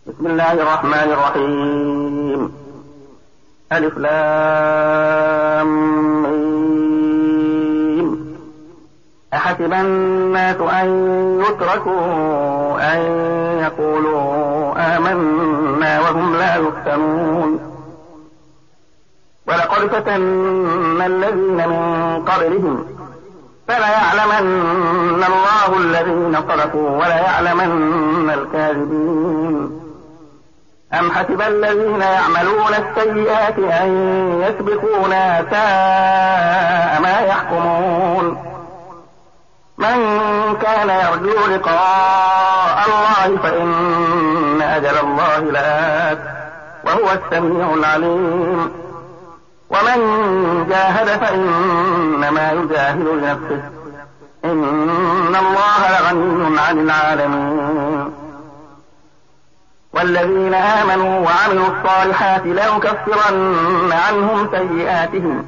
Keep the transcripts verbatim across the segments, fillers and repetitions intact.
بسم الله الرحمن الرحيم. ألف لام ميم. أحسب الناس أن يتركوا أن يقولوا آمنا وهم لا يفتنون. ولقد فتنا الذين من قبلهم فليعلمن الله الذين صدقوا وليعلمن الكاذبين. أم حسب الذين يعملون السيئات أن يسبقونا ساء ما يحكمون. من كان يرجو لقاء الله فإن أجل الله لآت وهو السميع العليم. ومن جاهد فإنما يجاهد لنفسه إن الله لغني عن العالمين. والذين آمنوا وعملوا الصالحات لنكفرن عنهم سيئاتهم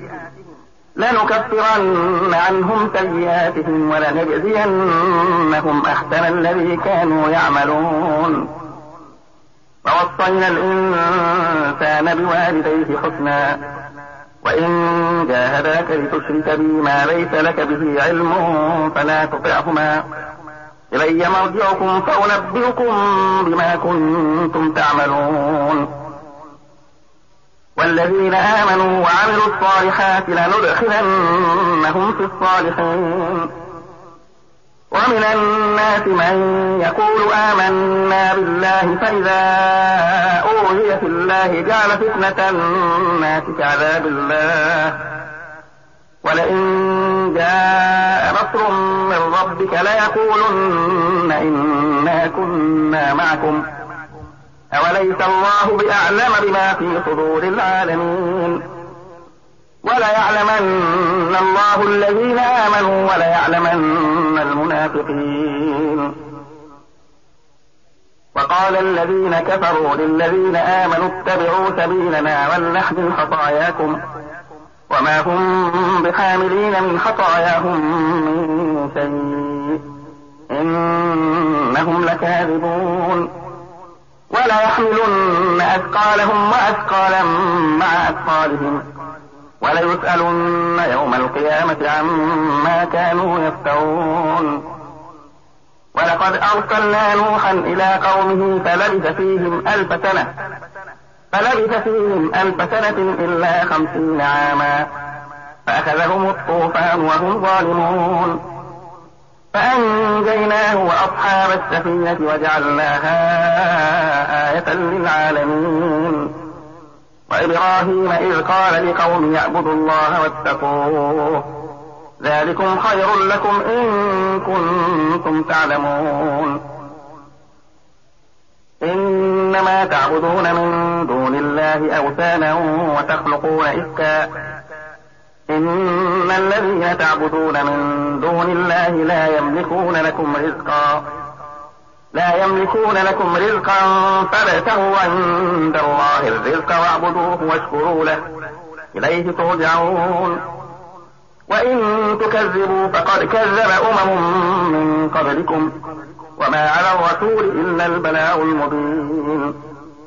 لنكفرن عنهم سيئاتهم ولنجزينهم أحسن الذي كانوا يعملون. ووصينا الإنسان بوالديه حسنا وإن جاهداك لتشرك بي ما ليس لك به علم فلا تطعهما إلي مرجعكم فأنبئكم بما كنتم تعملون. والذين آمنوا وعملوا الصالحات لندخلنهم في الصالحين. ومن الناس من يقول آمنا بالله فإذا أوذي في الله جعل فتنة الناس كعذاب الله ولئن جاء نصر من ربك ليقولن إنا كنا معكم أوليس الله بأعلم بما في صدور العالمين. وليعلمن الله الذين آمنوا وليعلمن المنافقين. وقال الذين كفروا للذين آمنوا اتبعوا سبيلنا ولنحمل خطاياكم وما هم بحاملين من خطاياهم من شيء إنهم لكاذبون. ولا يحملن أثقالهم وأثقالا مع أثقالهم وليسألن يوم القيامة عما كانوا يفترون. ولقد أرسلنا نوحا إلى قومه فلبث فيهم ألف سنة فلبث فيهم ألف سنة إلا خمسين عاما فأخذهم الطوفان وهم ظالمون فأنجيناه وأصحاب السفينة وجعلناها آية للعالمين. وإبراهيم إذ قال لقوم اعبدوا الله واتقوه ذلكم خير لكم إن كنتم تعلمون. إنما تعبدون من دون الله أوثانا وتخلقون إفكا إن الذين تعبدون من دون الله لا يملكون لكم رزقا لا يملكون لكم رزقا فابتغوا عند الله الرزق واعبدوه واشكروا له إليه ترجعون. وإن تكذبوا فقد كذب أمم من قبلكم وما على الرسول إلا البلاغ المبين.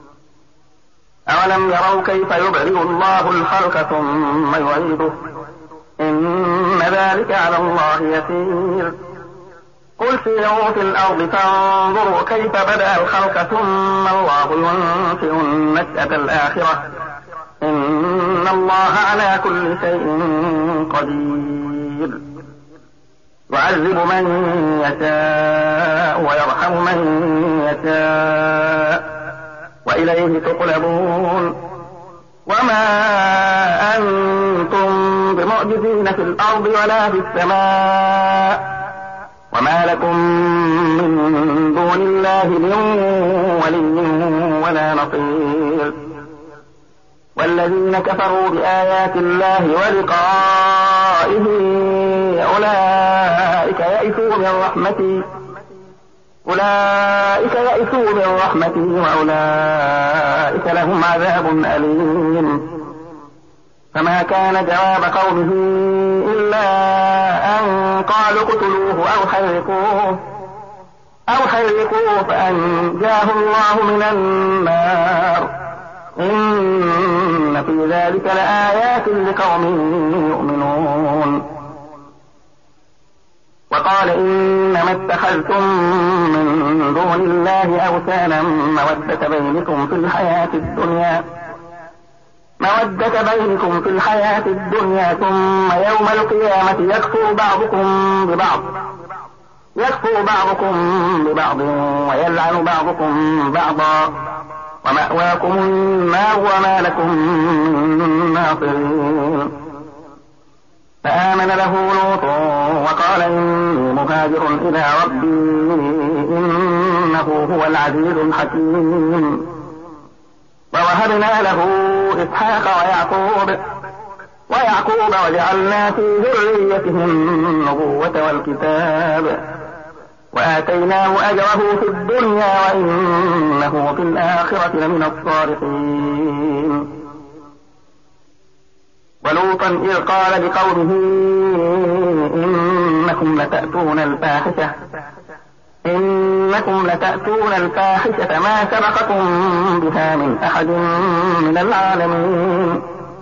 أولم يروا كيف يبرئ الله الخلق ثم يعيده إن ذلك على الله يسير. قل سيروا في الأرض فانظروا كيف بدأ الخلق ثم الله ينشئ النشأة الآخرة إن الله على كل شيء قدير. يعذب من يشاء ويرحم من يشاء وإليه تقلبون. وما أنتم بمعجزين في الأرض ولا في السماء وما لكم من دون الله من ولي ولا نصير. والذين كفروا بآيات الله ولقائه أولئك يئسوا من رحمتي أولئك يئسوا من رحمتي وأولئك لهم عذاب أليم. فما كان جواب قومه إلا أن قالوا اقتلوه أو حرقوه أو حرقوا فأنجاه الله من النار إن في ذلك لآيات لقوم يؤمنون. وقال إنما اتخذتم من دون الله أوثانا مودة بينكم في الحياة الدنيا مودة بينكم في الحياة الدنيا ثم يوم القيامة يكفر بعضكم ببعض يكفر بعضكم ببعض ويلعن بعضكم بعضا ومأواكم النار وما لكم من ناصرين. فآمن له لوط وقال إني مهاجر إلى ربي إنه هو العزيز الحكيم. ووهبنا له إسحاق ويعقوب ويعقوب وجعلنا في ذريته النبوة والكتاب وآتيناه أجره في الدنيا وإنه في الآخرة لمن الصالحين. ولوطا إذ قال لقومه إنكم لتأتون الفاحشة إنكم لتأتون الفاحشة ما سبقكم بها من أحد من العالمين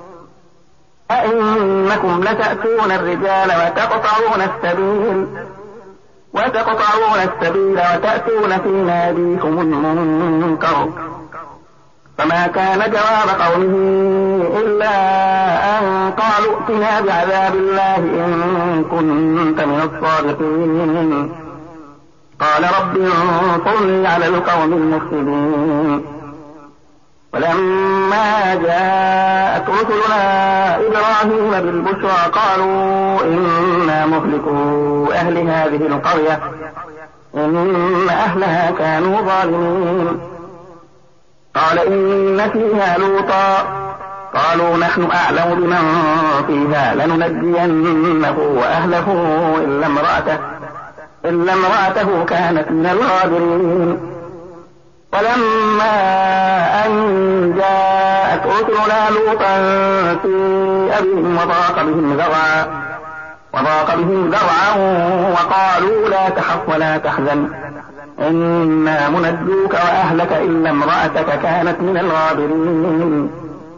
أئنكم لتأتون الرجال وتقطعون السبيل وتقطعون السبيل وتأتون في ناديكم المنكر. فما كان جواب قومه إلا أن قالوا ائتنا بعذاب الله إن كنت من الصادقين. قال رب انصرني على القوم المفسدين. ولما جاءت رسلنا إبراهيم بالبشرى قالوا إنا مهلكو أهل هذه القرية إن أهلها كانوا ظالمين. قال إن فيها لوطا قالوا نحن أعلم بمن فيها لننجينه وأهله إلا امرأته إلا امرأته كانت من الغابرين. ولما أن جاءت رسلنا لوطا سيء بهم وضاق بهم ذرعا وضاق بهم ذرعا وقالوا لا تخف ولا تحزن إنا منجوك وأهلك إلا امرأتك كانت من الغابرين.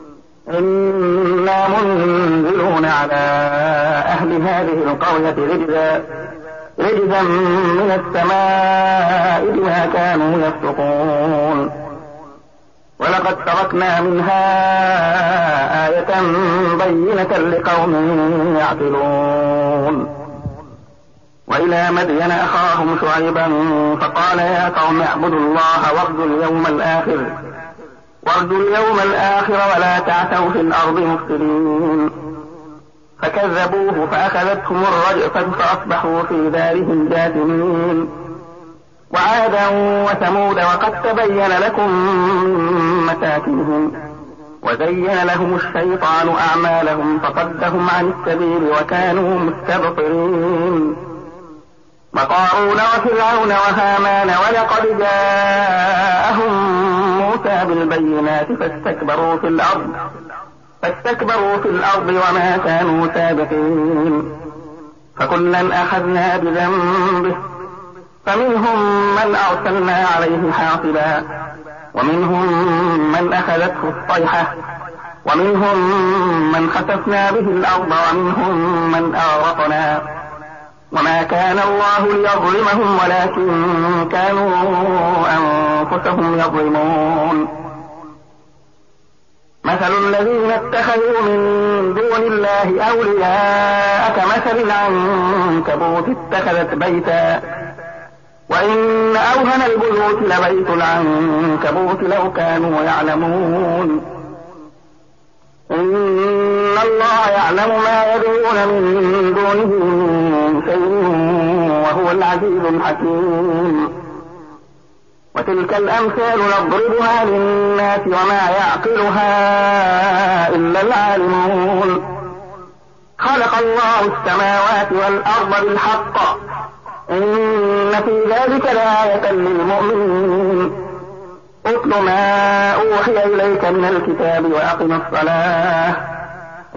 إنا منزلون على أهل هذه القرية رجزا رجزا من السماء بما كانوا يفسقون. ولقد تركنا منها آية بينة لقوم يعقلون. وإلى مدين أخاهم شعيبا فقال يا قوم اعبدوا الله وارجوا اليوم الآخر وارجوا اليوم الآخر ولا تعثوا في الأرض مفسدين. فكذبوه فأخذتهم الرجفة فأصبحوا في دارهم جاثمين. وعادا وثمود وقد تبين لكم من مساكنهم وزين لهم الشيطان أعمالهم فصدهم عن السبيل وكانوا مستبصرين. وقارون وفرعون وهامان ولقد جاءهم موسى بالبينات فاستكبروا في الأرض فاستكبروا في الأرض وما كانوا سابقين. فكلا أخذنا بذنبه فمنهم من أرسلنا عليه حاصبا ومنهم من أخذته الصيحة ومنهم من خسفنا به الأرض ومنهم من أغرقنا. وما كان الله ليظلمهم ولكن كانوا أنفسهم يظلمون. مثل الذين اتخذوا من دون الله أولياء كمثل العنكبوت اتخذت بيتا وإن أوهن البيوت لبيت العنكبوت لو كانوا يعلمون. إن الله يعلم ما يدعون من دونه من شيء وهو العزيز الحكيم. وتلك الأمثال نضربها للناس وما يعقلها إلا العالمون. خلق الله السماوات والأرض بالحق إن في ذلك لآية للمؤمنين. اتل ما أوحي إليك من الكتاب وأقم الصلاة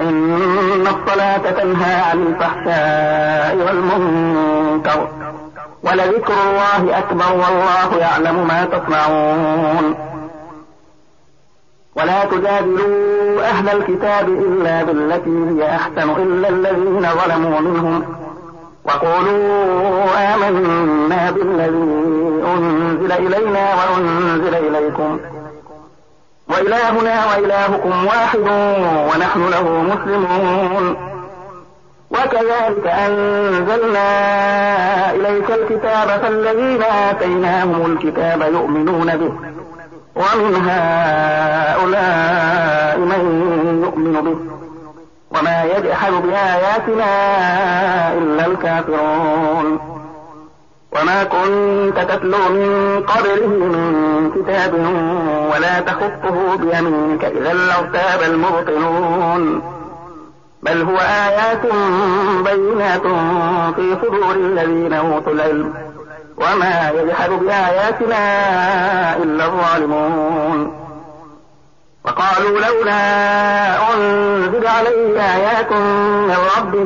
إن الصلاة تنهى عن الفحشاء والمنكر ولذكر الله أكبر والله يعلم ما تصنعون. ولا تجادلوا أهل الكتاب إلا بالتي هي أحسن إلا الذين ظلموا منهم وقولوا آمنا بالذي أنزل إلينا وأنزل إليكم وإلهنا وإلهكم واحد ونحن له مسلمون. وكذلك أنزلنا إليك الكتاب فالذين آتيناهم الكتاب يؤمنون به ومن هؤلاء من يؤمن به وما يجحد بآياتنا إلا الكافرون. وما كنت تتلو من قبله من كتاب ولا تخطه بيمينك إذا لارتاب المبطلون بل هو آيات بينات في صدور الذين أوتوا العلم وما يجحد بآياتنا إلا الظالمون. وقالوا لولا أنزل عليه آيات من ربه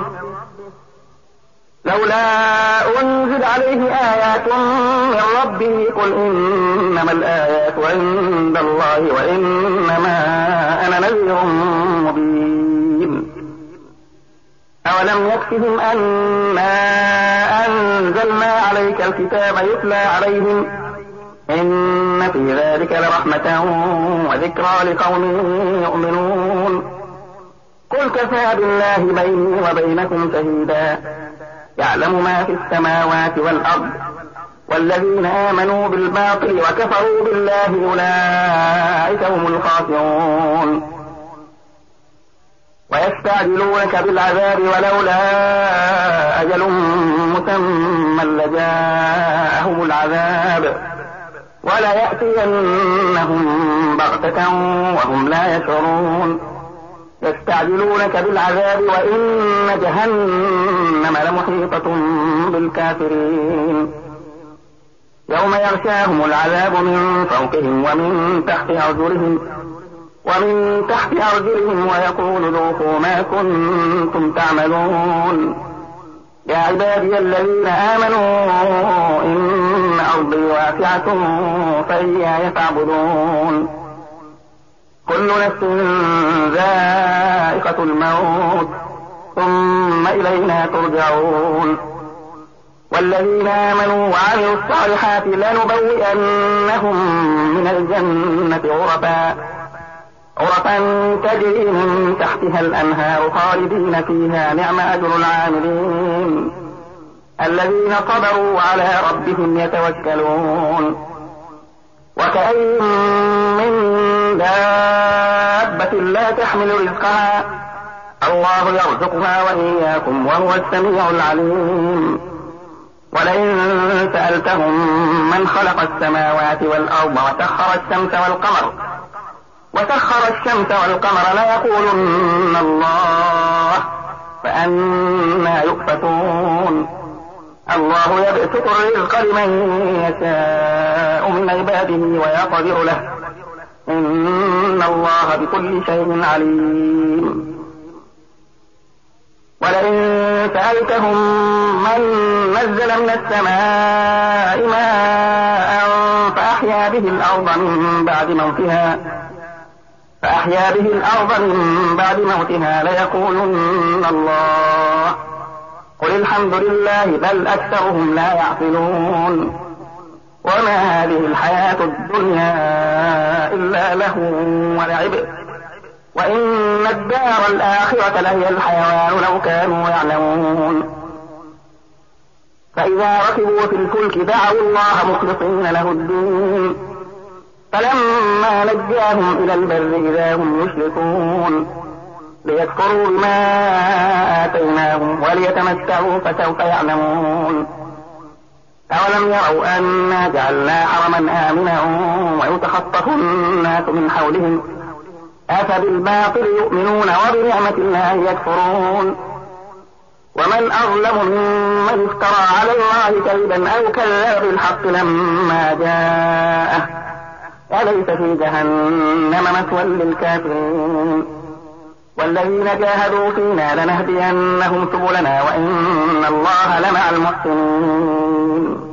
لولا أنزل عليه آيات من ربه قل إنما الآيات عند الله وإنما أنا نذير مبين. أولم يكفهم أنا أنزلنا عليك الكتاب يتلى عليهم إن في ذلك لرحمة وذكرى لقوم يؤمنون. قل كفى بالله بيني وبينكم شهيدا يعلم ما في السماوات والأرض والذين آمنوا بالباطل وكفروا بالله أولئك هم الخاسرون. ويستعجلونك بالعذاب ولولا أجل مسمى لجاءهم العذاب وليأتينهم بغتة وهم لا يشعرون. يستعجلونك بالعذاب وإن جهنم لمحيطة بالكافرين. يوم يغشاهم العذاب من فوقهم ومن تحت أرجلهم ومن تحت أرجلهم ويقول ذوقوا ما كنتم تعملون. يا عبادي الذين آمنوا إن أرضي واسعة فإياي فاعبدون. كل نفس ذائقة الموت ثم إلينا ترجعون. والذين آمنوا وعملوا الصالحات لنبوئنهم من الجنة غرفا غرفا تجري من تحتها الأنهار خالدين فيها نعم أجر العاملين الذين صبروا على ربهم يتوكلون. وكأين من دابة لا تحمل رزقها الله يرزقها وإياكم وهو السميع العليم. ولئن سألتهم من خلق السماوات والأرض وسخر الشمس والقمر وسخر الشمس والقمر ليقولن الله فأنى يؤفكون. الله يبسط الرزق لمن يشاء من عباده ويقدر له إن الله بكل شيء عليم. ولئن سألتهم من نزل من السماء ماء فأحيا به الأرض من بعد موتها فأحيا به الأرض من بعد موتها ليقولن الله قل الحمد لله بل أكثرهم لا يعقلون. وما هذه الحياة الدنيا إلا له ولعب وإن الدار الآخرة لهي الحيوان لو كانوا يعلمون. فإذا ركبوا في الفلك دعوا الله مخلصين له الدين فلما نجاهم إلى البر إذا هم يشركون ليكفروا بما آتيناهم وليتمتعوا فسوف يعلمون. أولم يروا أنا جعلنا حرما آمنا ويتخطف الناس من حولهم أفبالباطل يؤمنون وبنعمة الله يكفرون. ومن أظلم ممن افترى على الله كذبا أو كذب بالحق لما جاءه أليس في جهنم مثوى للكافرين. والذين جاهدوا فينا لنهدينهم سبلنا وإن الله لمع المحسنين.